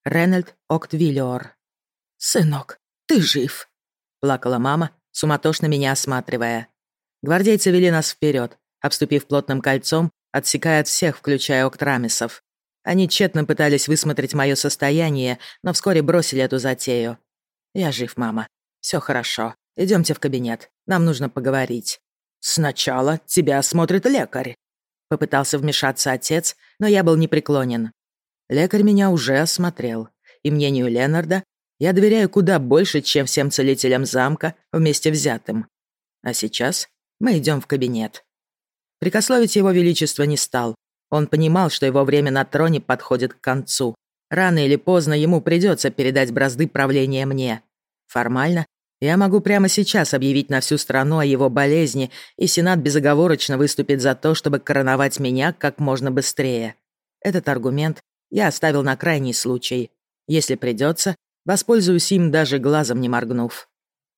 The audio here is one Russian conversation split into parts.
Ренальд Октвиллиор. «Сынок, ты жив!» — плакала мама, суматошно меня осматривая. Гвардейцы вели нас вперед, обступив плотным кольцом, отсекая от всех, включая Октрамисов. Они тщетно пытались высмотреть мое состояние, но вскоре бросили эту затею. «Я жив, мама. Все хорошо. Идемте в кабинет. Нам нужно поговорить». «Сначала тебя осмотрит лекарь», — попытался вмешаться отец, но я был непреклонен. Лекарь меня уже осмотрел, и мнению Ленарда я доверяю куда больше, чем всем целителям замка вместе взятым. А сейчас мы идем в кабинет. Прикословить его величество не стал. Он понимал, что его время на троне подходит к концу. Рано или поздно ему придется передать бразды правления мне. Формально я могу прямо сейчас объявить на всю страну о его болезни, и Сенат безоговорочно выступит за то, чтобы короновать меня как можно быстрее. Этот аргумент я оставил на крайний случай. Если придется, воспользуюсь им, даже глазом не моргнув.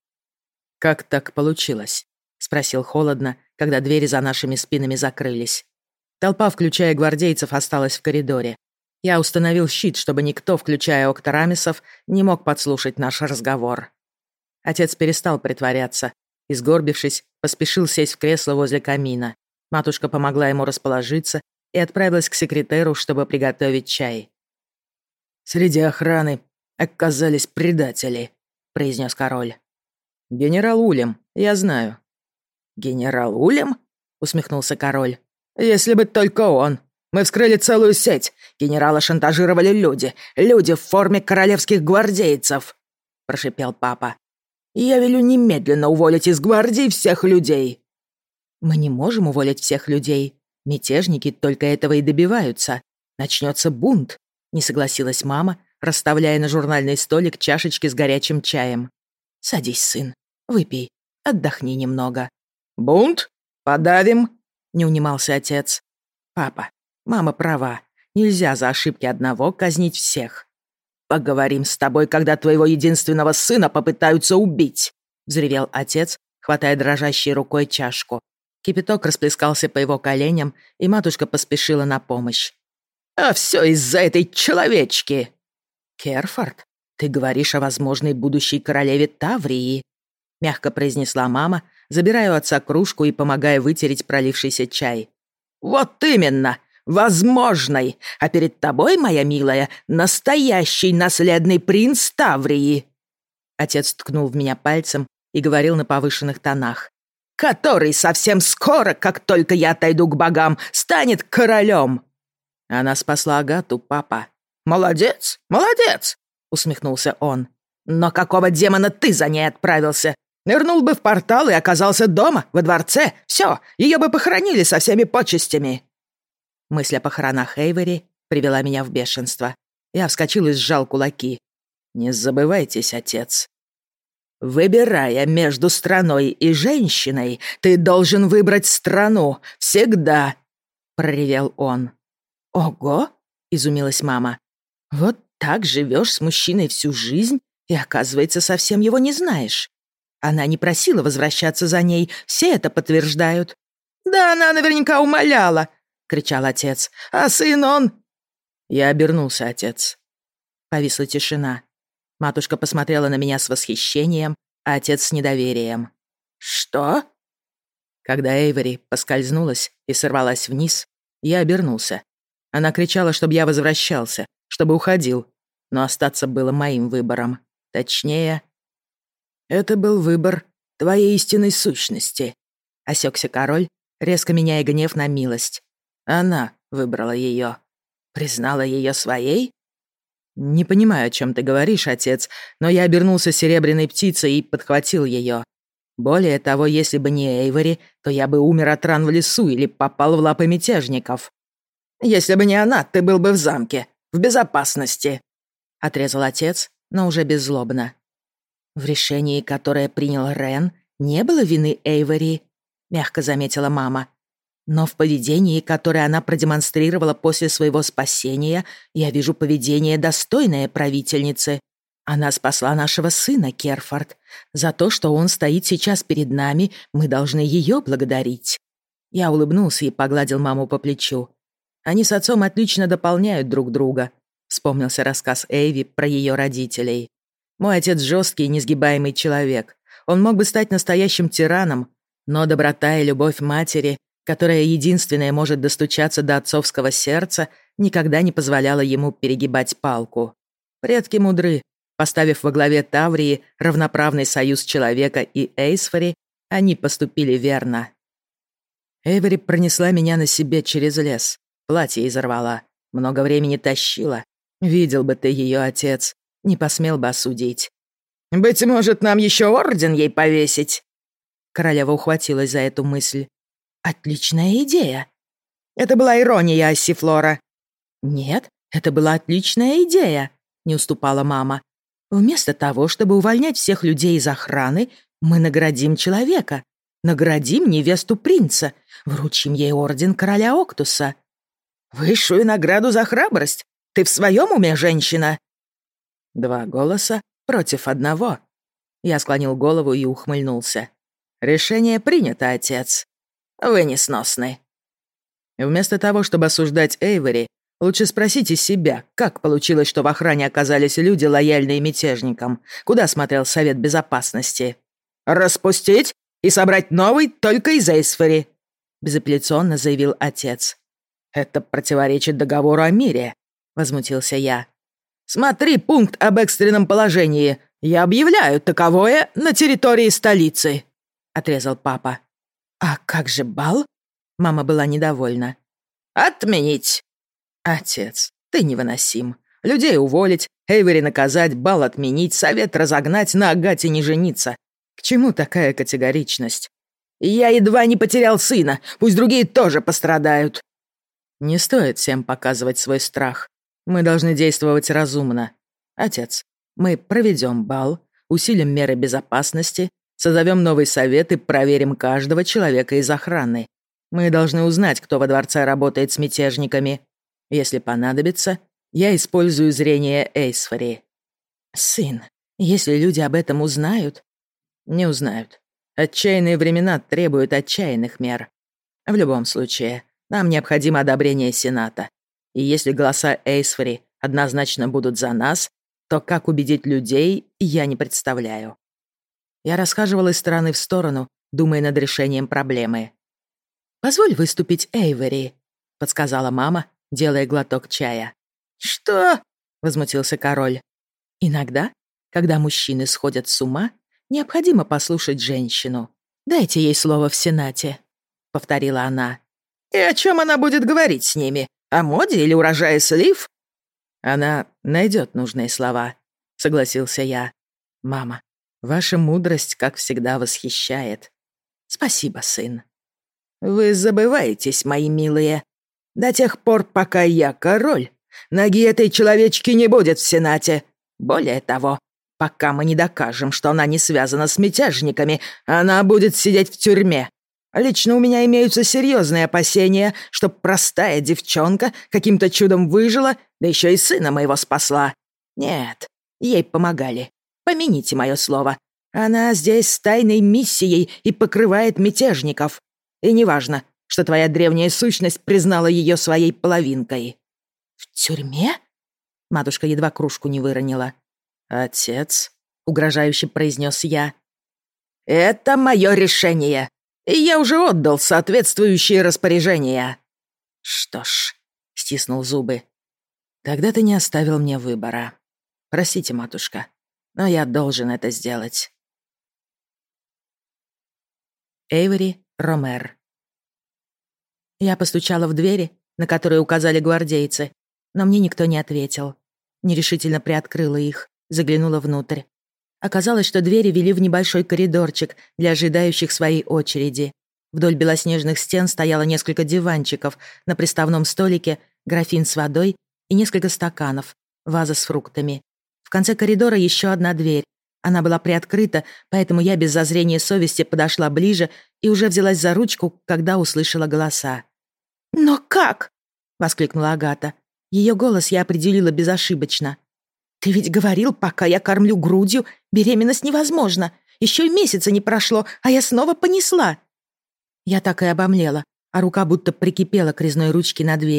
«Как так получилось?» — спросил холодно, когда двери за нашими спинами закрылись. Толпа, включая гвардейцев, осталась в коридоре. Я установил щит, чтобы никто, включая Октарамисов, не мог подслушать наш разговор. Отец перестал притворяться и, сгорбившись, поспешил сесть в кресло возле камина. Матушка помогла ему расположиться и отправилась к секретеру, чтобы приготовить чай. «Среди охраны оказались предатели», — произнес король. «Генерал Улем, я знаю». «Генерал Улем?» — усмехнулся король. «Если бы только он. Мы вскрыли целую сеть. Генерала шантажировали люди. Люди в форме королевских гвардейцев», — прошипел папа. «Я велю немедленно уволить из гвардии всех людей». «Мы не можем уволить всех людей. Мятежники только этого и добиваются. Начнется бунт», — не согласилась мама, расставляя на журнальный столик чашечки с горячим чаем. «Садись, сын, выпей, отдохни немного». «Бунт? Подавим?» — не унимался отец. «Папа, мама права. Нельзя за ошибки одного казнить всех». «Поговорим с тобой, когда твоего единственного сына попытаются убить», — взревел отец, хватая дрожащей рукой чашку. Кипяток расплескался по его коленям, и матушка поспешила на помощь. «А все из-за этой человечки!» «Керфорд, ты говоришь о возможной будущей королеве Таврии», — мягко произнесла мама, забирая у отца кружку и помогая вытереть пролившийся чай. «Вот именно! Возможной! А перед тобой, моя милая, настоящий наследный принц Таврии!» Отец ткнул в меня пальцем и говорил на повышенных тонах. «Который совсем скоро, как только я отойду к богам, станет королем!» «Она спасла Агату, папа». «Молодец, молодец!» — усмехнулся он. «Но какого демона ты за ней отправился? Нырнул бы в портал и оказался дома, во дворце. Все, ее бы похоронили со всеми почестями». Мысль о похоронах Эйвери привела меня в бешенство. Я вскочил и сжал кулаки. «Не забывайтесь, отец». «Выбирая между страной и женщиной, ты должен выбрать страну. Всегда!» — проревел он. «Ого!» — изумилась мама. «Вот так живешь с мужчиной всю жизнь и, оказывается, совсем его не знаешь. Она не просила возвращаться за ней, все это подтверждают». «Да она наверняка умоляла!» — кричал отец. «А сын он...» Я обернулся, отец. Повисла тишина. Матушка посмотрела на меня с восхищением, а отец с недоверием. «Что?» Когда Эйвери поскользнулась и сорвалась вниз, я обернулся. Она кричала, чтобы я возвращался, чтобы уходил, но остаться было моим выбором. Точнее, это был выбор твоей истинной сущности. Осекся король, резко меняя гнев на милость. Она выбрала ее. Признала ее своей? Не понимаю, о чем ты говоришь, отец, но я обернулся серебряной птицей и подхватил ее. Более того, если бы не Эйвори, то я бы умер от ран в лесу или попал в лапы мятежников. «Если бы не она, ты был бы в замке, в безопасности», — отрезал отец, но уже беззлобно. «В решении, которое принял Рен, не было вины Эйвори», — мягко заметила мама. «Но в поведении, которое она продемонстрировала после своего спасения, я вижу поведение, достойное правительницы. Она спасла нашего сына, Керфорд. За то, что он стоит сейчас перед нами, мы должны ее благодарить». Я улыбнулся и погладил маму по плечу. Они с отцом отлично дополняют друг друга. вспомнился рассказ Эйви про ее родителей. Мой отец жесткий и несгибаемый человек. Он мог бы стать настоящим тираном, но доброта и любовь матери, которая единственная может достучаться до отцовского сердца, никогда не позволяла ему перегибать палку. Предки мудры. Поставив во главе Таврии равноправный союз человека и Эйсфори, они поступили верно. Эйвери пронесла меня на себе через лес. Платье изорвала. Много времени тащила. Видел бы ты ее, отец. Не посмел бы осудить. «Быть может, нам еще орден ей повесить?» Королева ухватилась за эту мысль. «Отличная идея!» «Это была ирония, Ассифлора». «Нет, это была отличная идея», — не уступала мама. «Вместо того, чтобы увольнять всех людей из охраны, мы наградим человека. Наградим невесту принца. Вручим ей орден короля Октуса». «Высшую награду за храбрость? Ты в своем уме, женщина?» 2 голоса против 1. Я склонил голову и ухмыльнулся. «Решение принято, отец. Вы несносны». Вместо того, чтобы осуждать Эйвери, лучше спросите себя, как получилось, что в охране оказались люди, лояльные мятежникам. Куда смотрел Совет Безопасности? «Распустить и собрать новый только из Эйсфори», — безапелляционно заявил отец. «Это противоречит договору о мире», — возмутился я. «Смотри пункт об экстренном положении. Я объявляю таковое на территории столицы», — отрезал папа. «А как же бал?» Мама была недовольна. «Отменить». «Отец, ты невыносим. Людей уволить, Эйвери наказать, бал отменить, совет разогнать, на Агате не жениться. К чему такая категоричность?» «Я едва не потерял сына. Пусть другие тоже пострадают». «Не стоит всем показывать свой страх. Мы должны действовать разумно. Отец, мы проведем бал, усилим меры безопасности, созовем новый совет и проверим каждого человека из охраны. Мы должны узнать, кто во дворце работает с мятежниками. Если понадобится, я использую зрение Эйсфори». «Сын, если люди об этом узнают...» «Не узнают. Отчаянные времена требуют отчаянных мер. В любом случае, нам необходимо одобрение Сената. И если голоса Эйсфори однозначно будут за нас, то как убедить людей, я не представляю». Я расхаживал из стороны в сторону, думая над решением проблемы. «Позволь выступить Эйвери», — подсказала мама, делая глоток чая. «Что?» — возмутился король. «Иногда, когда мужчины сходят с ума, необходимо послушать женщину. Дайте ей слово в Сенате», — повторила она. «И о чем она будет говорить с ними? О моде или урожае слив?» «Она найдет нужные слова», — согласился я. «Мама, ваша мудрость, как всегда, восхищает». «Спасибо, сын». «Вы забываетесь, мои милые. До тех пор, пока я король, ноги этой человечки не будет в Сенате. Более того, пока мы не докажем, что она не связана с мятежниками, она будет сидеть в тюрьме. Лично у меня имеются серьезные опасения, что простая девчонка каким-то чудом выжила, да еще и сына моего спасла. Нет, ей помогали. Помяните мое слово. Она здесь с тайной миссией и покрывает мятежников. И неважно, что твоя древняя сущность признала ее своей половинкой». «В тюрьме?» Матушка едва кружку не выронила. «Отец», — угрожающе произнес я. «Это мое решение, и я уже отдал соответствующие распоряжения». «Что ж», — стиснул зубы, — «тогда ты не оставил мне выбора. Простите, матушка, но я должен это сделать». Эйвери Ромер. Я постучала в двери, на которые указали гвардейцы, но мне никто не ответил. Нерешительно приоткрыла их, заглянула внутрь. Оказалось, что двери вели в небольшой коридорчик для ожидающих своей очереди. Вдоль белоснежных стен стояло несколько диванчиков, на приставном столике графин с водой и несколько стаканов, ваза с фруктами. В конце коридора еще одна дверь. Она была приоткрыта, поэтому я без зазрения совести подошла ближе и уже взялась за ручку, когда услышала голоса. «Но как?» — воскликнула Агата. Ее голос я определила безошибочно. «Ты ведь говорил, пока я кормлю грудью, беременность невозможна. Еще и месяца не прошло, а я снова понесла». Я так и обомлела, а рука будто прикипела к резной ручке на двери.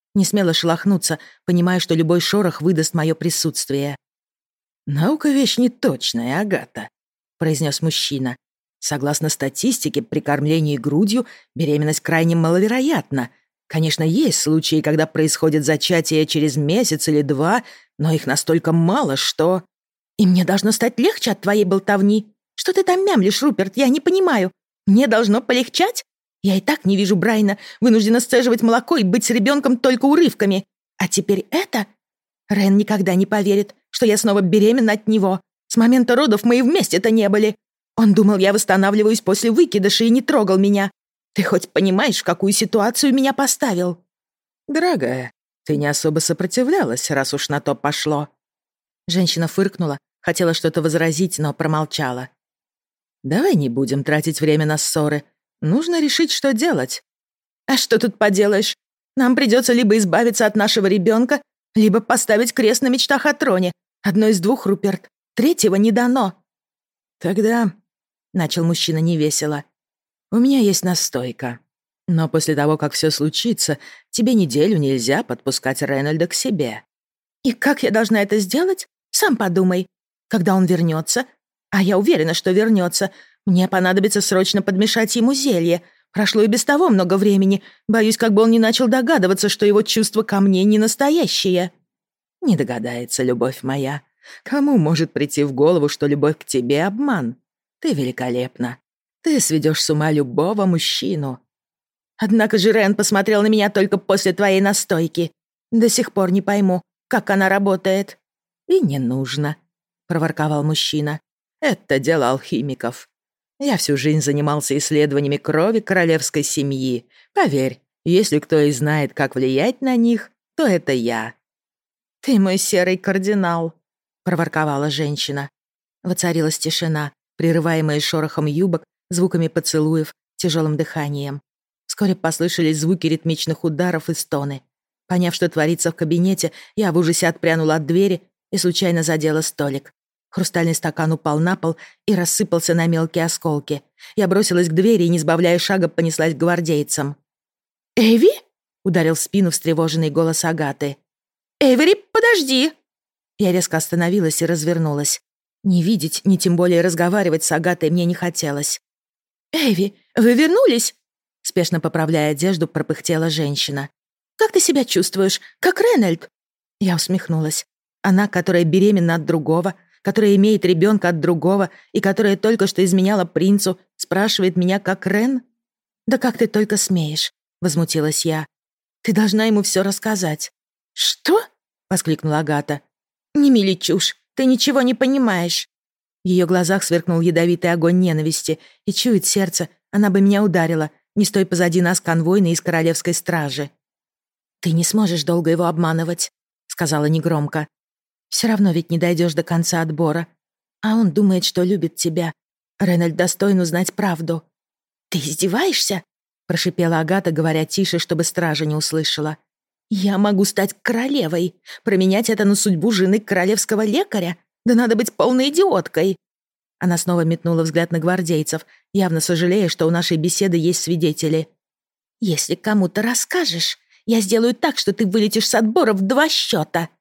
Не смела шелохнуться, понимая, что любой шорох выдаст мое присутствие. «Наука — вещь неточная, Агата», — произнес мужчина. «Согласно статистике, при кормлении грудью беременность крайне маловероятна. Конечно, есть случаи, когда происходит зачатие через месяц или два, но их настолько мало, что...» «И мне должно стать легче от твоей болтовни. Что ты там мямлишь, Руперт, я не понимаю. Мне должно полегчать? Я и так не вижу Брайана, вынуждена сцеживать молоко и быть с ребенком только урывками. А теперь это? Рен никогда не поверит, что я снова беременна от него. С момента родов мы и вместе-то не были. Он думал, я восстанавливаюсь после выкидыша и не трогал меня. Ты хоть понимаешь, в какую ситуацию меня поставил?» «Дорогая, ты не особо сопротивлялась, раз уж на то пошло». Женщина фыркнула, хотела что-то возразить, но промолчала. «Давай не будем тратить время на ссоры. Нужно решить, что делать». «А что тут поделаешь? Нам придется либо избавиться от нашего ребенка, либо поставить крест на мечтах о троне. Одно из двух, Руперт. Третьего не дано». «Тогда...» — начал мужчина невесело. «У меня есть настойка. Но после того, как все случится, тебе неделю нельзя подпускать Рейнольда к себе». «И как я должна это сделать? Сам подумай. Когда он вернется, а я уверена, что вернется, мне понадобится срочно подмешать ему зелье. Прошло и без того много времени. Боюсь, как бы он не начал догадываться, что его чувства ко мне не настоящие». «Не догадается, любовь моя. Кому может прийти в голову, что любовь к тебе — обман? Ты великолепна. Ты сведешь с ума любого мужчину». «Однако же Рен посмотрел на меня только после твоей настойки. До сих пор не пойму, как она работает». «И не нужно», — проворковал мужчина. «Это дело алхимиков. Я всю жизнь занимался исследованиями крови королевской семьи. Поверь, если кто и знает, как влиять на них, то это я». «Ты мой серый кардинал», — проворковала женщина. Воцарилась тишина, прерываемая шорохом юбок, звуками поцелуев, тяжелым дыханием. Вскоре послышались звуки ритмичных ударов и стоны. Поняв, что творится в кабинете, я в ужасе отпрянула от двери и случайно задела столик. Хрустальный стакан упал на пол и рассыпался на мелкие осколки. Я бросилась к двери и, не сбавляя шага, понеслась к гвардейцам. «Эйви?» — ударил в спину встревоженный голос Агаты. «Эйвери, подожди!» Я резко остановилась и развернулась. Ни видеть, ни тем более разговаривать с Агатой мне не хотелось. «Эйви, вы вернулись?» Спешно поправляя одежду, пропыхтела женщина. «Как ты себя чувствуешь? Как Рейнольд?» Я усмехнулась. Она, которая беременна от другого, которая имеет ребенка от другого и которая только что изменяла принцу, спрашивает меня, как Рен? «Да как ты только смеешь?» — возмутилась я. «Ты должна ему все рассказать». «Что?» — воскликнула Агата. «Не мели чушь, ты ничего не понимаешь». В ее глазах сверкнул ядовитый огонь ненависти, и чует сердце, она бы меня ударила, не стой позади нас конвойный из королевской стражи. «Ты не сможешь долго его обманывать», — сказала негромко. «Все равно ведь не дойдешь до конца отбора. А он думает, что любит тебя. Рейнольд достоин узнать правду». «Ты издеваешься?» — прошипела Агата, говоря тише, чтобы стража не услышала. «Я могу стать королевой. Променять это на судьбу жены королевского лекаря? Да надо быть полной идиоткой!» Она снова метнула взгляд на гвардейцев, явно сожалея, что у нашей беседы есть свидетели. «Если кому-то расскажешь, я сделаю так, что ты вылетишь с отбора в 2 счета!»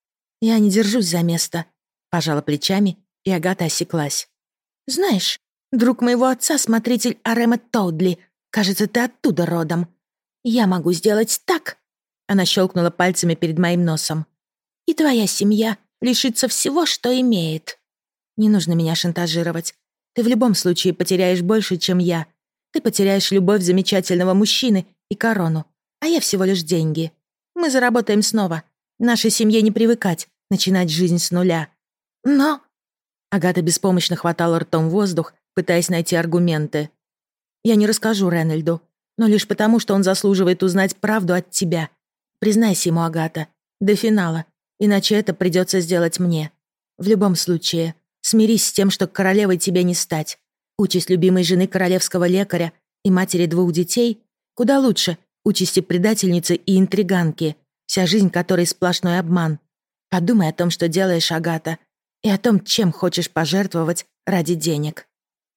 «Я не держусь за место», — пожала плечами, и Агата осеклась. «Знаешь, друг моего отца, смотритель Арема Тоудли, кажется, ты оттуда родом. Я могу сделать так...» Она щелкнула пальцами перед моим носом. «И твоя семья лишится всего, что имеет. Не нужно меня шантажировать. Ты в любом случае потеряешь больше, чем я. Ты потеряешь любовь замечательного мужчины и корону, а я всего лишь деньги. Мы заработаем снова. Нашей семье не привыкать, начинать жизнь с нуля. Но...» Агата беспомощно хватала ртом воздух, пытаясь найти аргументы. «Я не расскажу Рейнольду, но лишь потому, что он заслуживает узнать правду от тебя. Признайся ему, Агата, до финала, иначе это придется сделать мне. В любом случае, смирись с тем, что королевой тебе не стать. Участь любимой жены королевского лекаря и матери 2 детей куда лучше участи предательницы и интриганки, вся жизнь которой сплошной обман. Подумай о том, что делаешь, Агата, и о том, чем хочешь пожертвовать ради денег».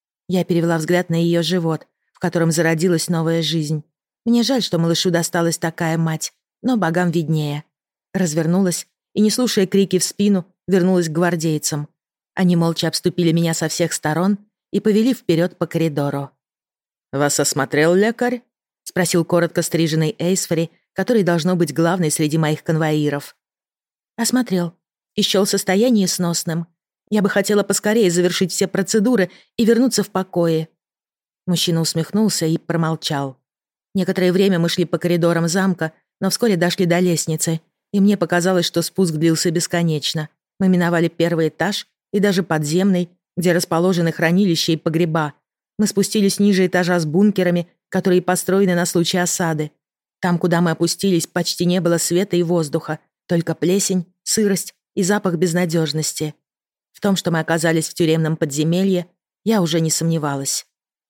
Я перевела взгляд на ее живот, в котором зародилась новая жизнь. Мне жаль, что малышу досталась такая мать. но богам виднее. Развернулась и, не слушая крики в спину, вернулась к гвардейцам. Они молча обступили меня со всех сторон и повели вперед по коридору. «Вас осмотрел лекарь?» — спросил коротко стриженный Эйсфори, который должно быть главный среди моих конвоиров. «Осмотрел. И счёл состояние сносным. Я бы хотела поскорее завершить все процедуры и вернуться в покое». Мужчина усмехнулся и промолчал. Некоторое время мы шли по коридорам замка, но вскоре дошли до лестницы, и мне показалось, что спуск длился бесконечно. Мы миновали первый этаж и даже подземный, где расположены хранилища и погреба. Мы спустились ниже этажа с бункерами, которые построены на случай осады. Там, куда мы опустились, почти не было света и воздуха, только плесень, сырость и запах безнадежности. В том, что мы оказались в тюремном подземелье, я уже не сомневалась.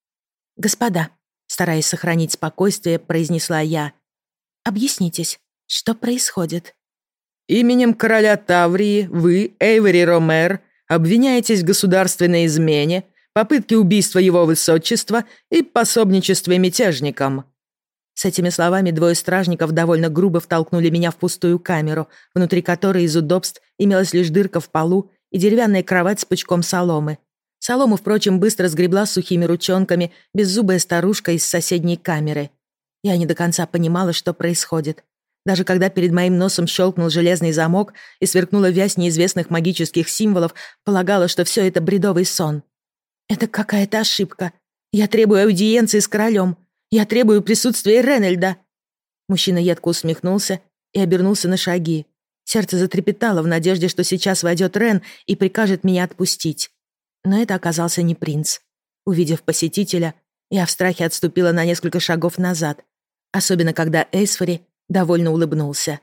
«Господа», стараясь сохранить спокойствие, произнесла я, «объяснитесь, что происходит?» «Именем короля Таврии вы, Эйвери Ромер, обвиняетесь в государственной измене, попытке убийства его высочества и пособничестве мятежникам». С этими словами двое стражников довольно грубо втолкнули меня в пустую камеру, внутри которой из удобств имелась лишь дырка в полу и деревянная кровать с пучком соломы. Солому, впрочем, быстро сгребла сухими ручонками беззубая старушка из соседней камеры. Я не до конца понимала, что происходит. Даже когда перед моим носом щелкнул железный замок и сверкнула вязь неизвестных магических символов, полагала, что все это бредовый сон. «Это какая-то ошибка. Я требую аудиенции с королем. Я требую присутствия Ренельда». Мужчина едко усмехнулся и обернулся на шаги. Сердце затрепетало в надежде, что сейчас войдет Рен и прикажет меня отпустить. Но это оказался не принц. Увидев посетителя, я в страхе отступила на несколько шагов назад, особенно когда Эйсфори довольно улыбнулся.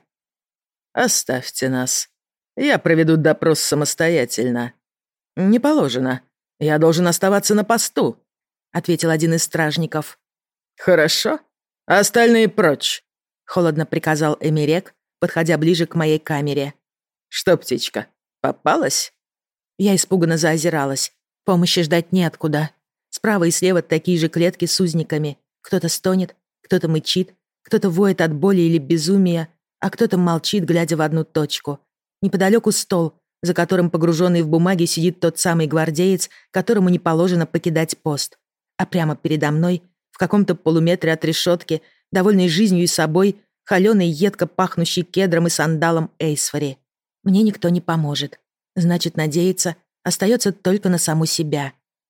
«Оставьте нас. Я проведу допрос самостоятельно». «Не положено. Я должен оставаться на посту», — ответил один из стражников. «Хорошо. Остальные прочь», — холодно приказал Эмерек, подходя ближе к моей камере. «Что, птичка, попалась?» Я испуганно заозиралась. Помощи ждать неоткуда. Справа и слева такие же клетки с узниками. Кто-то стонет, кто-то мычит, кто-то воет от боли или безумия, а кто-то молчит, глядя в одну точку. Неподалеку стол, за которым погруженный в бумаги сидит тот самый гвардеец, которому не положено покидать пост. А прямо передо мной, в каком-то полуметре от решетки, довольный жизнью и собой, холёный, едко пахнущий кедром и сандалом Эйсфори. Мне никто не поможет. Значит, надеяться остается только на саму себя.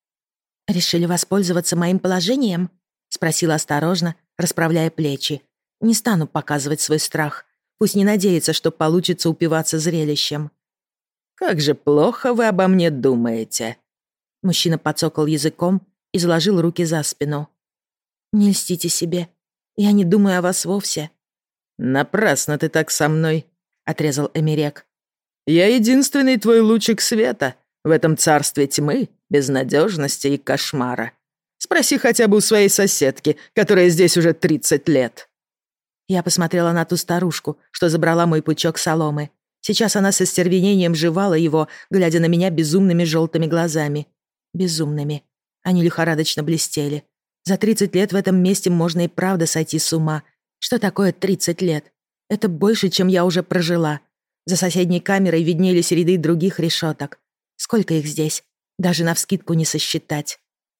«Решили воспользоваться моим положением?» — спросила осторожно, расправляя плечи. «Не стану показывать свой страх. Пусть не надеется, что получится упиваться зрелищем». «Как же плохо вы обо мне думаете!» Мужчина подцокал языком и заложил руки за спину. «Не льстите себе. Я не думаю о вас вовсе». «Напрасно ты так со мной», — отрезал Эмерек. «Я единственный твой лучик света в этом царстве тьмы, безнадежности и кошмара. Спроси хотя бы у своей соседки, которая здесь уже 30 лет». Я посмотрела на ту старушку, что забрала мой пучок соломы. Сейчас она со стервенением жевала его, глядя на меня безумными желтыми глазами. Безумными. Они лихорадочно блестели. За 30 лет в этом месте можно и правда сойти с ума. Что такое 30 лет? Это больше, чем я уже прожила. За соседней камерой виднелись ряды других решеток. Сколько их здесь? Даже навскидку не сосчитать.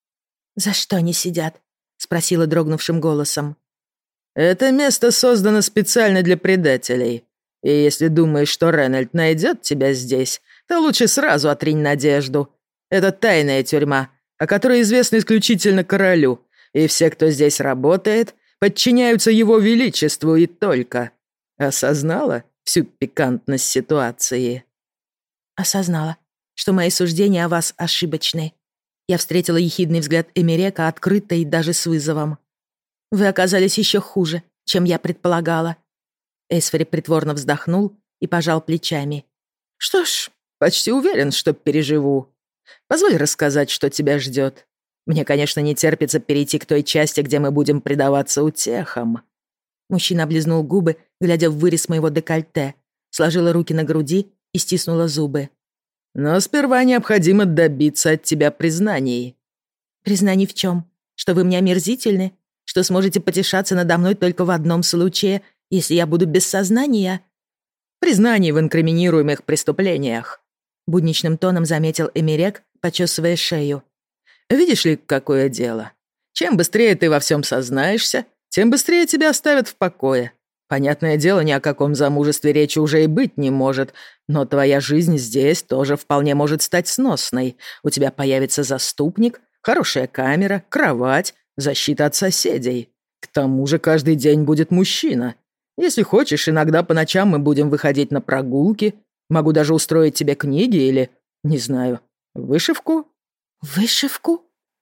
«За что они сидят?» — спросила дрогнувшим голосом. «Это место создано специально для предателей. И если думаешь, что Ренальд найдет тебя здесь, то лучше сразу отринь надежду. Это тайная тюрьма, о которой известно исключительно королю, и все, кто здесь работает, подчиняются его величеству и только. Осознала всю пикантность ситуации?» «Осознала, что мои суждения о вас ошибочны». Я встретила ехидный взгляд Эмерека открыто и даже с вызовом. «Вы оказались еще хуже, чем я предполагала». Эйсфори притворно вздохнул и пожал плечами. «Что ж, почти уверен, что переживу. Позволь рассказать, что тебя ждет. Мне, конечно, не терпится перейти к той части, где мы будем предаваться утехам». Мужчина облизнул губы, глядя в вырез моего декольте, сложила руки на груди и стиснула зубы. «Но сперва необходимо добиться от тебя признаний». «Признаний в чем? Что вы мне омерзительны? Что сможете потешаться надо мной только в одном случае, Если я буду без сознания...» «Признание в инкриминируемых преступлениях», — будничным тоном заметил Эмерек, почесывая шею. «Видишь ли, какое дело? Чем быстрее ты во всем сознаешься, тем быстрее тебя оставят в покое. Понятное дело, ни о каком замужестве речи уже и быть не может, но твоя жизнь здесь тоже вполне может стать сносной. У тебя появится заступник, хорошая камера, кровать, защита от соседей. К тому же каждый день будет мужчина. Если хочешь, иногда по ночам мы будем выходить на прогулки. Могу даже устроить тебе книги или, не знаю, вышивку». «Вышивку?»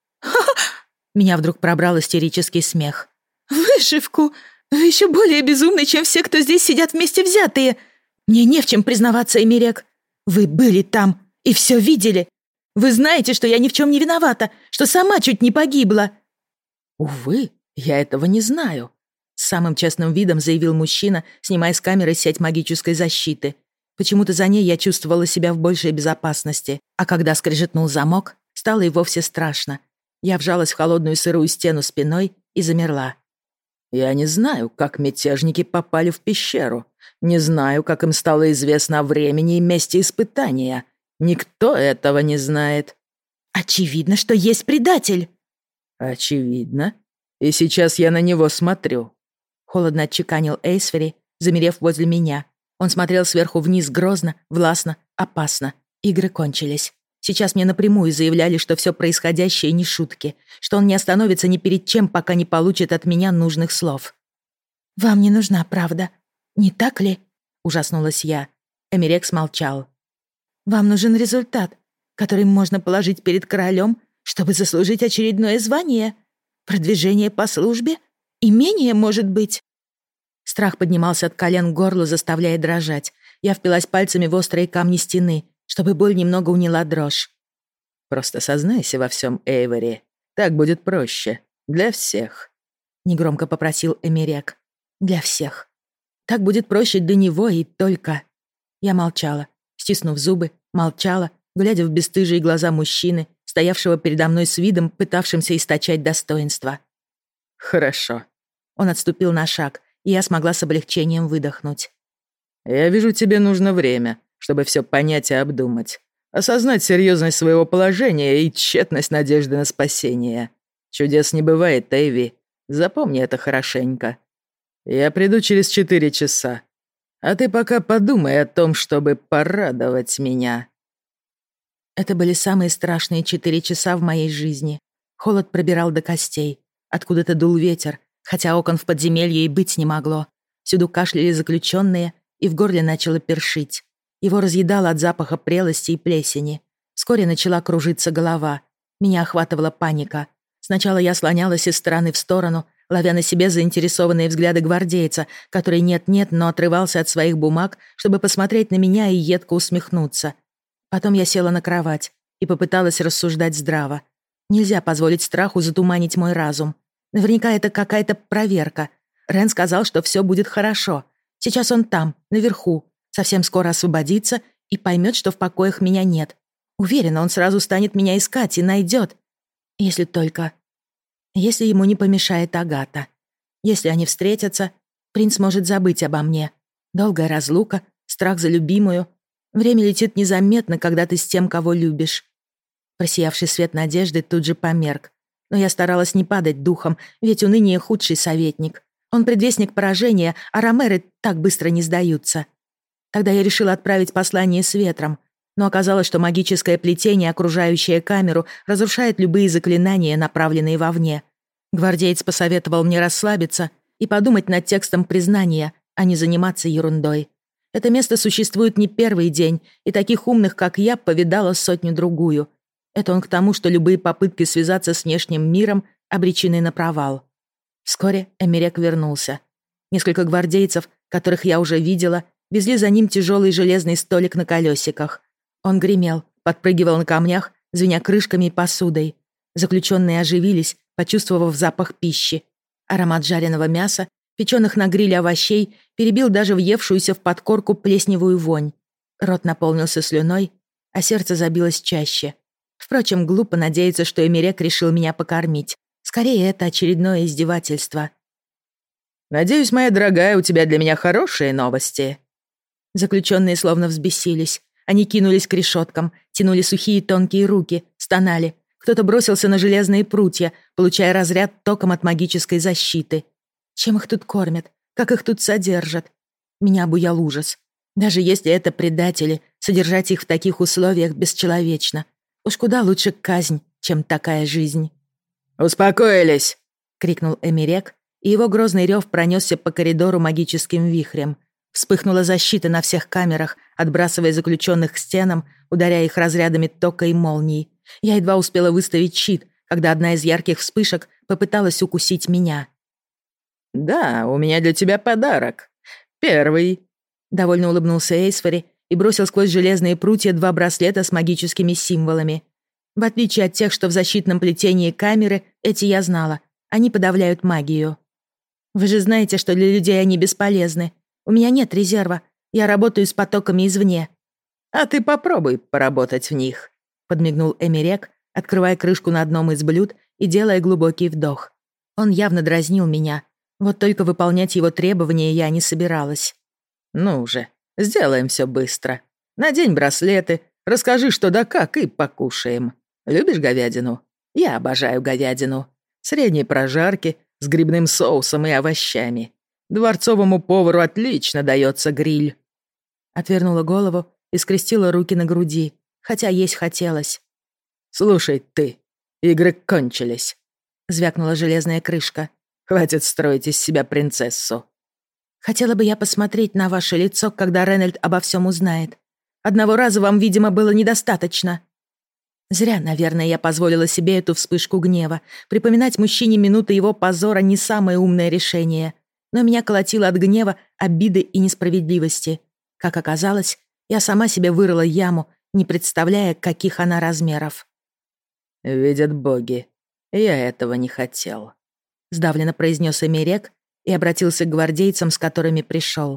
Меня вдруг пробрал истерический смех. «Вышивку? Вы еще более безумны, чем все, кто здесь сидят вместе взятые. Мне не в чем признаваться, Эмерек. Вы были там и все видели. Вы знаете, что я ни в чем не виновата, что сама чуть не погибла». «Увы, я этого не знаю», — с самым честным видом заявил мужчина, снимая с камеры сеть магической защиты. Почему-то за ней я чувствовала себя в большей безопасности, а когда скрежетнул замок, стало и вовсе страшно. Я вжалась в холодную сырую стену спиной и замерла. «Я не знаю, как мятежники попали в пещеру. Не знаю, как им стало известно о времени и месте испытания. Никто этого не знает». «Очевидно, что есть предатель». «Очевидно. И сейчас я на него смотрю», — холодно отчеканил Эйсфери, замерев возле меня. Он смотрел сверху вниз грозно, властно, опасно. Игры кончились. Сейчас мне напрямую заявляли, что все происходящее не шутки, что он не остановится ни перед чем, пока не получит от меня нужных слов. «Вам не нужна правда, не так ли?» — ужаснулась я. Эмерек смолчал. «Вам нужен результат, который можно положить перед королем, чтобы заслужить очередное звание, продвижение по службе, имение, может быть». Страх поднимался от колен к горлу, заставляя дрожать. Я впилась пальцами в острые камни стены, чтобы боль немного уняла дрожь. «Просто сознайся во всем, Эйвори. Так будет проще. Для всех», — негромко попросил Эмерек. «Для всех. Так будет проще для него и только...» Я молчала, стиснув зубы, молчала, глядя в бесстыжие глаза мужчины, стоявшего передо мной с видом, пытавшимся источать достоинство. «Хорошо». Он отступил на шаг, и я смогла с облегчением выдохнуть. «Я вижу, тебе нужно время, чтобы все понять и обдумать. Осознать серьезность своего положения и тщетность надежды на спасение. Чудес не бывает, Эйви. Запомни это хорошенько. Я приду через 4 часа. А ты пока подумай о том, чтобы порадовать меня». Это были самые страшные 4 часа в моей жизни. Холод пробирал до костей. Откуда-то дул ветер, хотя окон в подземелье и быть не могло. Всюду кашляли заключенные, и в горле начало першить. Его разъедало от запаха прелости и плесени. Вскоре начала кружиться голова. Меня охватывала паника. Сначала я слонялась из стороны в сторону, ловя на себе заинтересованные взгляды гвардейца, который нет-нет, но отрывался от своих бумаг, чтобы посмотреть на меня и едко усмехнуться. Потом я села на кровать и попыталась рассуждать здраво. Нельзя позволить страху затуманить мой разум. Наверняка это какая-то проверка. Рен сказал, что все будет хорошо. Сейчас он там, наверху. Совсем скоро освободится и поймет, что в покоях меня нет. Уверена, он сразу станет меня искать и найдет. Если только... Если ему не помешает Агата. Если они встретятся, принц может забыть обо мне. Долгая разлука, страх за любимую. Время летит незаметно, когда ты с тем, кого любишь. Просиявший свет надежды тут же померк. Но я старалась не падать духом, ведь уныние — худший советник. Он предвестник поражения, а ромеры так быстро не сдаются. Тогда я решила отправить послание с ветром, но оказалось, что магическое плетение, окружающее камеру, разрушает любые заклинания, направленные вовне. Гвардеец посоветовал мне расслабиться и подумать над текстом признания, а не заниматься ерундой. Это место существует не первый день, и таких умных, как я, повидала сотню-другую. Это он к тому, что любые попытки связаться с внешним миром обречены на провал. Вскоре Эмерек вернулся. Несколько гвардейцев, которых я уже видела, везли за ним тяжелый железный столик на колесиках. Он гремел, подпрыгивал на камнях, звеня крышками и посудой. Заключенные оживились, почувствовав запах пищи. Аромат жареного мяса, печеных на гриле овощей перебил даже въевшуюся в подкорку плесневую вонь. Рот наполнился слюной, а сердце забилось чаще. Впрочем, глупо надеяться, что Эмерек решил меня покормить. Скорее, это очередное издевательство. Надеюсь, моя дорогая, у тебя для меня хорошие новости». Заключенные словно взбесились. Они кинулись к решеткам, тянули сухие тонкие руки, стонали. Кто-то бросился на железные прутья, получая разряд током от магической защиты. Чем их тут кормят? Как их тут содержат? Меня обуял ужас. Даже если это предатели, содержать их в таких условиях бесчеловечно. Уж куда лучше казнь, чем такая жизнь. «Успокоились!» — крикнул Эмирек, и его грозный рев пронесся по коридору магическим вихрем. Вспыхнула защита на всех камерах, отбрасывая заключенных к стенам, ударяя их разрядами тока и молний. Я едва успела выставить щит, когда одна из ярких вспышек попыталась укусить меня. «Да, у меня для тебя подарок. Первый». Довольно улыбнулся Эйсфери и бросил сквозь железные прутья 2 браслета с магическими символами. В отличие от тех, что в защитном плетении камеры, эти я знала. Они подавляют магию. Вы же знаете, что для людей они бесполезны. У меня нет резерва. Я работаю с потоками извне. «А ты попробуй поработать в них», — подмигнул Эмирек, открывая крышку на одном из блюд и делая глубокий вдох. Он явно дразнил меня. Вот только выполнять его требования я не собиралась. «Ну же, сделаем все быстро. Надень браслеты, расскажи, что да как, и покушаем. Любишь говядину? Я обожаю говядину. Средней прожарки, с грибным соусом и овощами. Дворцовому повару отлично дается гриль». Отвернула голову и скрестила руки на груди, хотя есть хотелось. «Слушай ты, игры кончились», — звякнула железная крышка. «Хватит строить из себя принцессу». «Хотела бы я посмотреть на ваше лицо, когда Ренальд обо всем узнает. Одного раза вам, видимо, было недостаточно». Зря, наверное, я позволила себе эту вспышку гнева. Припоминать мужчине минуты его позора не самое умное решение. Но меня колотило от гнева, обиды и несправедливости. Как оказалось, я сама себе вырыла яму, не представляя, каких она размеров. «Видят боги, я этого не хотел», — сдавленно произнес Эмирек и обратился к гвардейцам, с которыми пришел.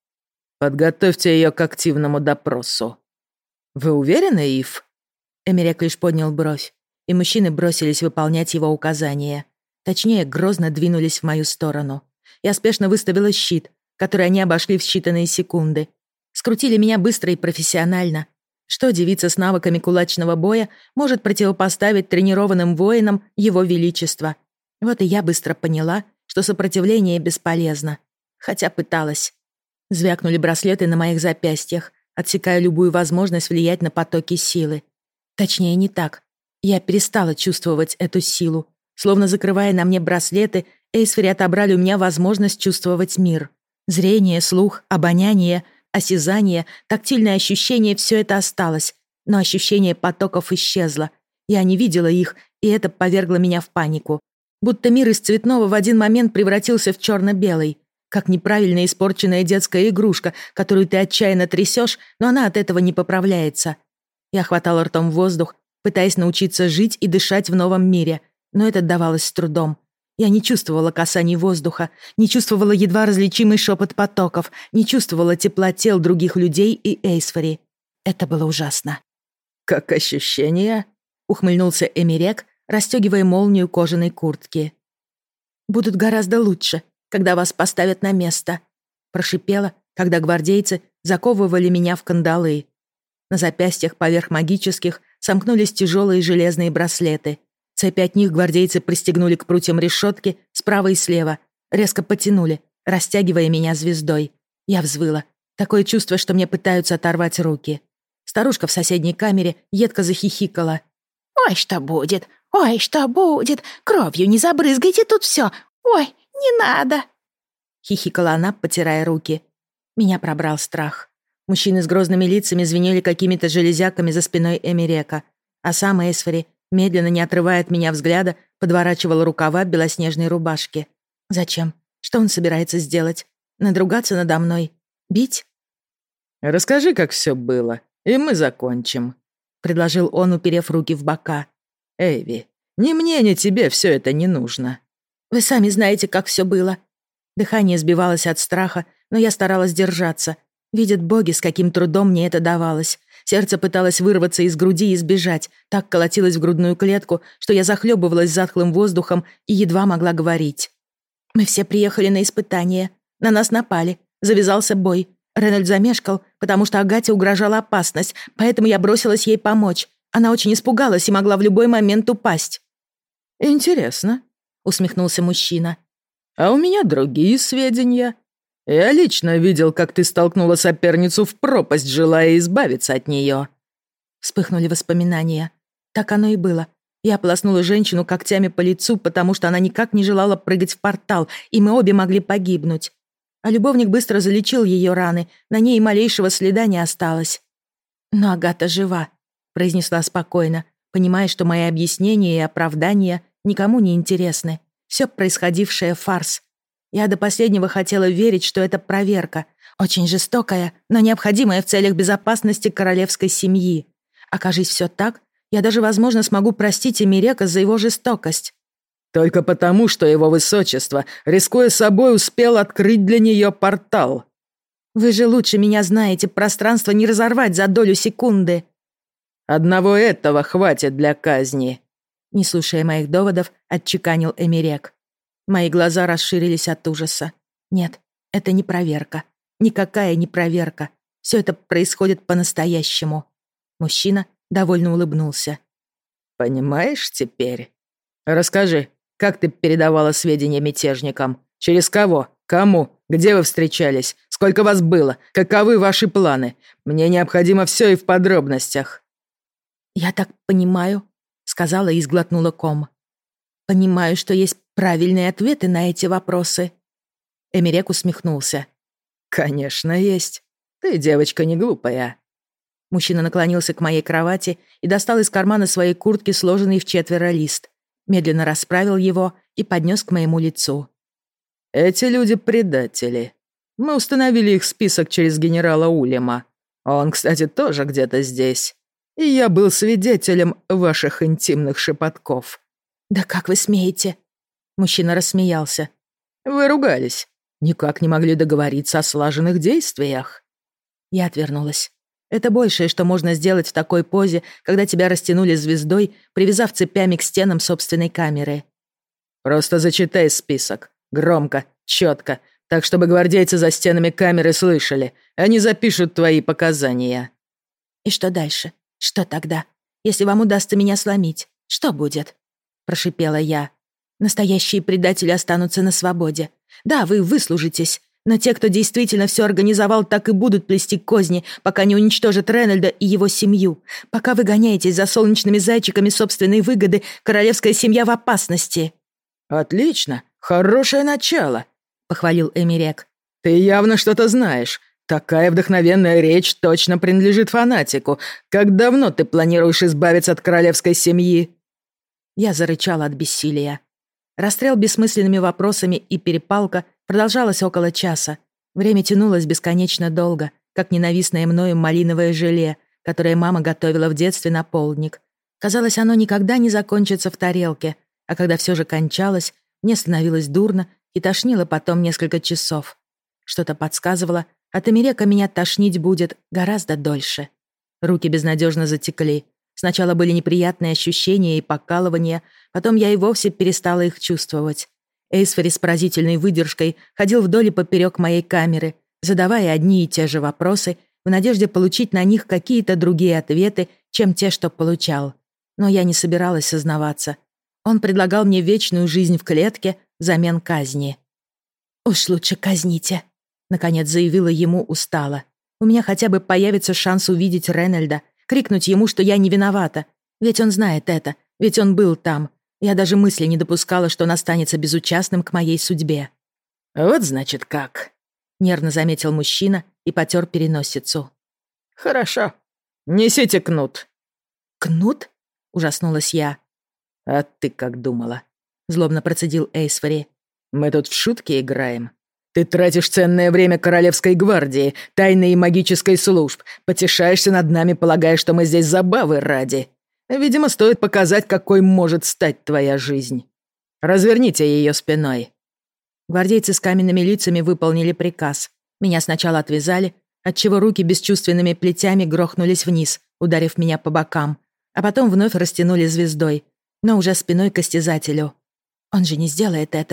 «Подготовьте ее к активному допросу». «Вы уверены, Ив?» Эмирек лишь поднял бровь, и мужчины бросились выполнять его указания. Точнее, грозно двинулись в мою сторону. Я спешно выставила щит, который они обошли в считанные секунды. Скрутили меня быстро и профессионально. Что девица с навыками кулачного боя может противопоставить тренированным воинам его величество? Вот и я быстро поняла, что сопротивление бесполезно. Хотя пыталась. Звякнули браслеты на моих запястьях, отсекая любую возможность влиять на потоки силы. Точнее, не так. Я перестала чувствовать эту силу. Словно закрывая на мне браслеты, Эйсфери отобрали у меня возможность чувствовать мир. Зрение, слух, обоняние, осязание, тактильное ощущение — все это осталось. Но ощущение потоков исчезло. Я не видела их, и это повергло меня в панику. Будто мир из цветного в один момент превратился в черно-белый. Как неправильно испорченная детская игрушка, которую ты отчаянно трясешь, но она от этого не поправляется. Я хватала ртом воздух, пытаясь научиться жить и дышать в новом мире, но это давалось с трудом. Я не чувствовала касаний воздуха, не чувствовала едва различимый шепот потоков, не чувствовала тепла тел других людей и Эйсфери. Это было ужасно. «Как ощущения?» — ухмыльнулся Эмирек, расстегивая молнию кожаной куртки. «Будут гораздо лучше, когда вас поставят на место», — прошипела, когда гвардейцы заковывали меня в кандалы. На запястьях поверх магических сомкнулись тяжелые железные браслеты. Цепи от них гвардейцы пристегнули к прутьям решетки справа и слева, резко потянули, растягивая меня звездой. Я взвыла. Такое чувство, что мне пытаются оторвать руки. Старушка в соседней камере едко захихикала. «Ой, что будет? Ой, что будет? Кровью не забрызгайте тут все. Ой, не надо!» Хихикала она, потирая руки. Меня пробрал страх. Мужчины с грозными лицами звенели какими-то железяками за спиной Эмирека, а сам Эйсфери, медленно, не отрывая от меня взгляда, подворачивал рукава белоснежной рубашки. Зачем? Что он собирается сделать? Надругаться надо мной? Бить? «Расскажи, как все было, и мы закончим», — предложил он, уперев руки в бока. «Эйви, ни мне, ни тебе все это не нужно». «Вы сами знаете, как все было». Дыхание сбивалось от страха, но я старалась держаться. Видят боги, с каким трудом мне это давалось. Сердце пыталось вырваться из груди и сбежать, так колотилось в грудную клетку, что я захлебывалась затхлым воздухом и едва могла говорить. Мы все приехали на испытание. На нас напали. Завязался бой. Ренальд замешкал, потому что Агате угрожала опасность, поэтому я бросилась ей помочь. Она очень испугалась и могла в любой момент упасть». «Интересно», — усмехнулся мужчина. «А у меня другие сведения. Я лично видел, как ты столкнула соперницу в пропасть, желая избавиться от нее». Вспыхнули воспоминания. Так оно и было. Я полоснула женщину когтями по лицу, потому что она никак не желала прыгать в портал, и мы обе могли погибнуть. А любовник быстро залечил ее раны, на ней и малейшего следа не осталось. «Но Агата жива», — произнесла спокойно, понимая, что мои объяснения и оправдания никому не интересны. Все происходившее — фарс. Я до последнего хотела верить, что это проверка, очень жестокая, но необходимая в целях безопасности королевской семьи. Окажись все так, я даже, возможно, смогу простить Эмирека за его жестокость. «Только потому, что его высочество, рискуя собой, успел открыть для нее портал». «Вы же лучше меня знаете, пространство не разорвать за долю секунды». «Одного этого хватит для казни», — не слушая моих доводов, отчеканил Эмирек. Мои глаза расширились от ужаса. Нет, это не проверка. Никакая не проверка. Все это происходит по-настоящему. Мужчина довольно улыбнулся. «Понимаешь теперь? Расскажи, как ты передавала сведения мятежникам? Через кого? Кому? Где вы встречались? Сколько вас было? Каковы ваши планы? Мне необходимо все и в подробностях». «Я так понимаю», — сказала и сглотнула ком. «Понимаю, что есть правильные ответы на эти вопросы». Эмирек усмехнулся. «Конечно, есть. Ты девочка не глупая». Мужчина наклонился к моей кровати и достал из кармана своей куртки сложенный в четверо лист. Медленно расправил его и поднес к моему лицу. «Эти люди предатели. Мы установили их список через генерала Улема. Он, кстати, тоже где-то здесь. И я был свидетелем ваших интимных шепотков». «Да как вы смеете?» Мужчина рассмеялся. «Вы ругались. Никак не могли договориться о слаженных действиях». Я отвернулась. Это большее, что можно сделать в такой позе, когда тебя растянули звездой, привязав цепями к стенам собственной камеры. «Просто зачитай список. Громко, четко, так, чтобы гвардейцы за стенами камеры слышали. Они запишут твои показания». «И что дальше? Что тогда? Если вам удастся меня сломить, что будет?» Прошипела я. «Настоящие предатели останутся на свободе. Да, вы выслужитесь, но те, кто действительно все организовал, так и будут плести козни, пока не уничтожат Ренальда и его семью. Пока вы гоняетесь за солнечными зайчиками собственной выгоды, королевская семья в опасности». «Отлично, хорошее начало», — похвалил Эмирек. «Ты явно что-то знаешь. Такая вдохновенная речь точно принадлежит фанатику. Как давно ты планируешь избавиться от королевской семьи?» Я зарычала от бессилия. Расстрел бессмысленными вопросами и перепалка продолжалась около часа. Время тянулось бесконечно долго, как ненавистное мною малиновое желе, которое мама готовила в детстве на полдник. Казалось, оно никогда не закончится в тарелке, а когда все же кончалось, мне становилось дурно и тошнило потом несколько часов. Что-то подсказывало, от Эмирека меня тошнить будет гораздо дольше. Руки безнадежно затекли. Сначала были неприятные ощущения и покалывания, потом я и вовсе перестала их чувствовать. Эйсфери с поразительной выдержкой ходил вдоль и поперек моей камеры, задавая одни и те же вопросы, в надежде получить на них какие-то другие ответы, чем те, что получал. Но я не собиралась сознаваться. Он предлагал мне вечную жизнь в клетке взамен казни. «Уж лучше казните», — наконец заявила ему устало. «У меня хотя бы появится шанс увидеть Ренальда, крикнуть ему, что я не виновата. Ведь он знает это, ведь он был там. Я даже мысли не допускала, что он останется безучастным к моей судьбе». «Вот значит как», — нервно заметил мужчина и потер переносицу. «Хорошо. Несите кнут». «Кнут?» — ужаснулась я. «А ты как думала?» — злобно процедил Эйсфери. «Мы тут в шутки играем. Ты тратишь ценное время Королевской гвардии, тайной и магической служб, потешаешься над нами, полагая, что мы здесь забавы ради. Видимо, стоит показать, какой может стать твоя жизнь. Разверните ее спиной». Гвардейцы с каменными лицами выполнили приказ. Меня сначала отвязали, отчего руки бесчувственными плетями грохнулись вниз, ударив меня по бокам, а потом вновь растянули звездой, но уже спиной к истязателю. Он же не сделает этого.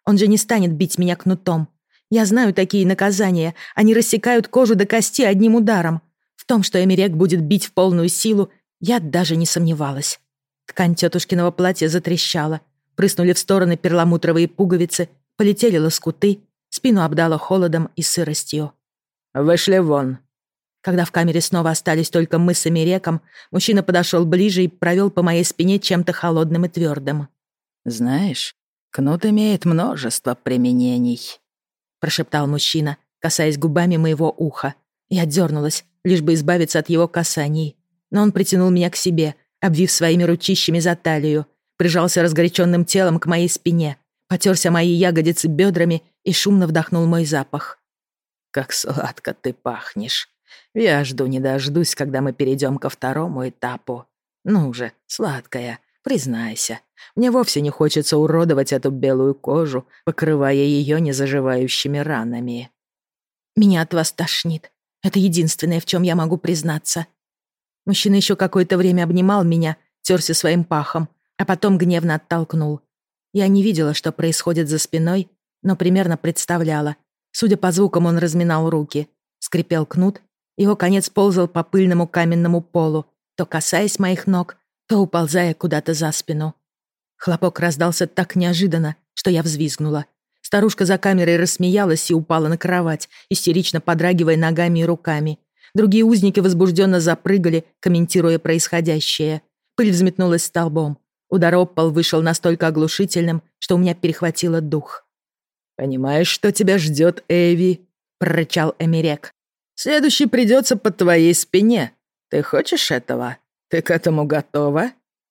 Он же не станет бить меня кнутом. Я знаю такие наказания. Они рассекают кожу до кости одним ударом. В том, что Эмерек будет бить в полную силу, я даже не сомневалась. Ткань тетушкиного платья затрещала. Прыснули в стороны перламутровые пуговицы, полетели лоскуты, спину обдало холодом и сыростью. «Вышли вон». Когда в камере снова остались только мы с Эмереком, мужчина подошел ближе и провел по моей спине чем-то холодным и твердым. «Знаешь, кнут имеет множество применений», — прошептал мужчина, касаясь губами моего уха. Я дернулась, лишь бы избавиться от его касаний. Но он притянул меня к себе, обвив своими ручищами за талию, прижался разгоряченным телом к моей спине, потерся мои ягодицы бедрами и шумно вдохнул мой запах. «Как сладко ты пахнешь. Я жду не дождусь, когда мы перейдем ко второму этапу. Ну же, сладкая, признайся, мне вовсе не хочется уродовать эту белую кожу, покрывая ее незаживающими ранами». «Меня от вас тошнит. Это единственное, в чем я могу признаться». Мужчина еще какое-то время обнимал меня, терся своим пахом, а потом гневно оттолкнул. Я не видела, что происходит за спиной, но примерно представляла. Судя по звукам, он разминал руки. Скрипел кнут, его конец ползал по пыльному каменному полу, то касаясь моих ног, то уползая куда-то за спину. Хлопок раздался так неожиданно, что я взвизгнула. Старушка за камерой рассмеялась и упала на кровать, истерично подрагивая ногами и руками. Другие узники возбужденно запрыгали, комментируя происходящее. Пыль взметнулась столбом. Удар об пол вышел настолько оглушительным, что у меня перехватило дух. «Понимаешь, что тебя ждет, Эйви?» — прорычал Эмерек. «Следующий придется под твоей спине. Ты хочешь этого? Ты к этому готова?»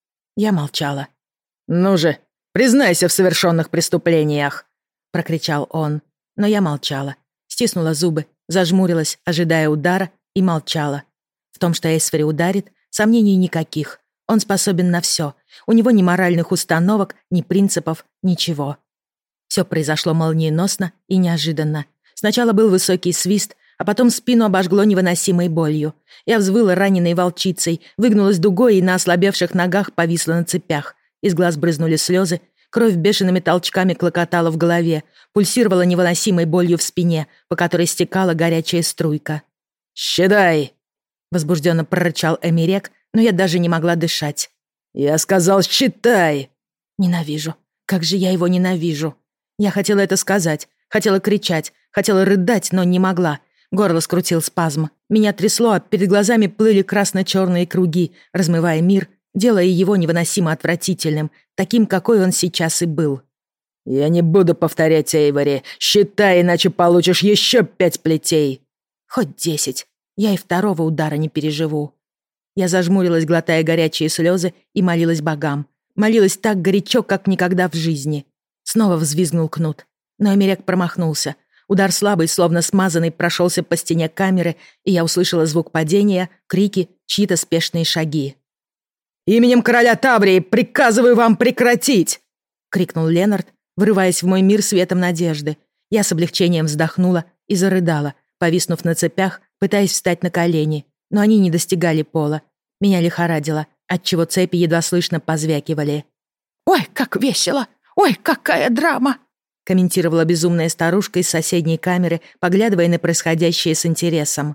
Я молчала. «Ну же, признайся в совершенных преступлениях!» — прокричал он. Но я молчала. Стиснула зубы, зажмурилась, ожидая удара, и молчала. В том, что Эйсфери ударит, сомнений никаких. Он способен на все. У него ни моральных установок, ни принципов, ничего. Все произошло молниеносно и неожиданно. Сначала был высокий свист, а потом спину обожгло невыносимой болью. Я взвыла раненой волчицей, выгнулась дугой и на ослабевших ногах повисла на цепях. Из глаз брызнули слезы, кровь бешеными толчками клокотала в голове, пульсировала невыносимой болью в спине, по которой стекала горячая струйка. «Считай!» — возбужденно прорычал Эмерек, но я даже не могла дышать. «Я сказал, считай!» Ненавижу. Как же я его ненавижу. Я хотела это сказать, хотела кричать, хотела рыдать, но не могла. Горло скрутил спазм. Меня трясло, а перед глазами плыли красно-черные круги, размывая мир, делая его невыносимо отвратительным, таким, какой он сейчас и был. «Я не буду повторять, Эйвори. Считай, иначе получишь еще 5 плетей!» Хоть 10. Я и второго удара не переживу. Я зажмурилась, глотая горячие слезы, и молилась богам. Молилась так горячо, как никогда в жизни. Снова взвизгнул кнут. Но Эмерек промахнулся. Удар слабый, словно смазанный, прошелся по стене камеры, и я услышала звук падения, крики, чьи-то спешные шаги. «Именем короля Таврии приказываю вам прекратить!» — крикнул Ленард, вырываясь в мой мир светом надежды. Я с облегчением вздохнула и зарыдала, повиснув на цепях, пытаясь встать на колени, но они не достигали пола. Меня лихорадило, отчего цепи едва слышно позвякивали. «Ой, как весело! Ой, какая драма!» комментировала безумная старушка из соседней камеры, поглядывая на происходящее с интересом.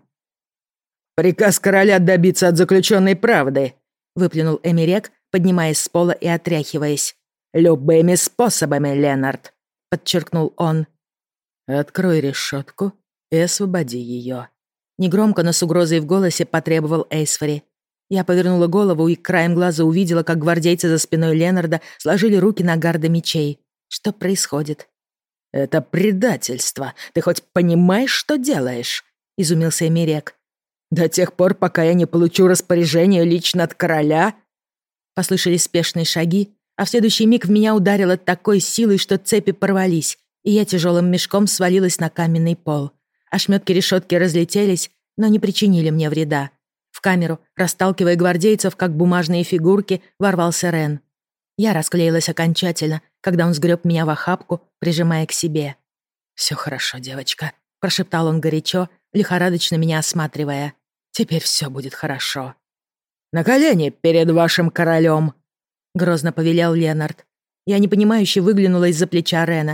«Приказ короля добиться от заключенной правды», — выплюнул Эмерек, поднимаясь с пола и отряхиваясь. «Любыми способами, Ленард», — подчеркнул он. «Открой решетку и освободи ее», — негромко, но с угрозой в голосе потребовал Эйсфери. Я повернула голову и краем глаза увидела, как гвардейцы за спиной Ленарда сложили руки на гарды мечей. Что происходит? «Это предательство. Ты хоть понимаешь, что делаешь?» — изумился Эмерек. «До тех пор, пока я не получу распоряжение лично от короля...» Послышались спешные шаги, а в следующий миг в меня ударило такой силой, что цепи порвались, и я тяжелым мешком свалилась на каменный пол. Ошметки решетки разлетелись, но не причинили мне вреда. В камеру, расталкивая гвардейцев, как бумажные фигурки, ворвался Рен. Я расклеилась окончательно, когда он сгреб меня в охапку, прижимая к себе. «Все хорошо, девочка», — прошептал он горячо, лихорадочно меня осматривая. «Теперь все будет хорошо». «На колени перед вашим королем», — грозно повелел Ленард. Я непонимающе выглянула из-за плеча Рена.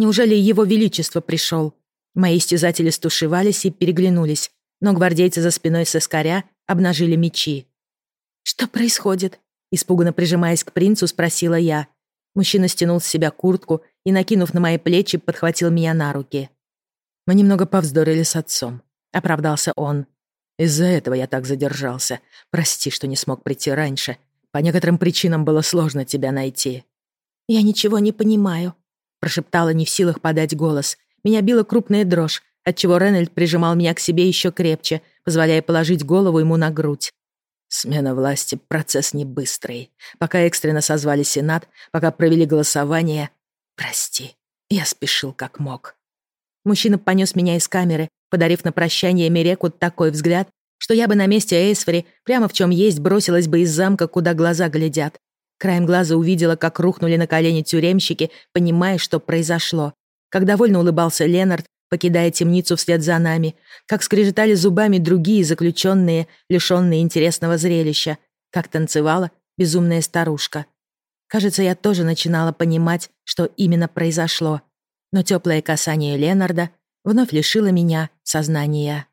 Неужели его величество пришел? Мои истязатели стушевались и переглянулись, но гвардейцы за спиной сыскаря обнажили мечи. «Что происходит?» Испуганно прижимаясь к принцу, спросила я. Мужчина стянул с себя куртку и, накинув на мои плечи, подхватил меня на руки. «Мы немного повздорили с отцом», — оправдался он. «Из-за этого я так задержался. Прости, что не смог прийти раньше. По некоторым причинам было сложно тебя найти». «Я ничего не понимаю», — прошептала, не в силах подать голос. Меня била крупная дрожь, отчего Ренальд прижимал меня к себе еще крепче, позволяя положить голову ему на грудь. Смена власти — процесс не быстрый. Пока экстренно созвали Сенат, пока провели голосование... Прости, я спешил как мог. Мужчина понес меня из камеры, подарив на прощание Миреку такой взгляд, что я бы на месте Эйсфри прямо в чем есть бросилась бы из замка, куда глаза глядят. Краем глаза увидела, как рухнули на колени тюремщики, понимая, что произошло. Как довольно улыбался Ленард, покидая темницу вслед за нами, как скрежетали зубами другие заключенные, лишенные интересного зрелища, как танцевала безумная старушка. Кажется, я тоже начинала понимать, что именно произошло, но теплое касание Ленарда вновь лишило меня сознания.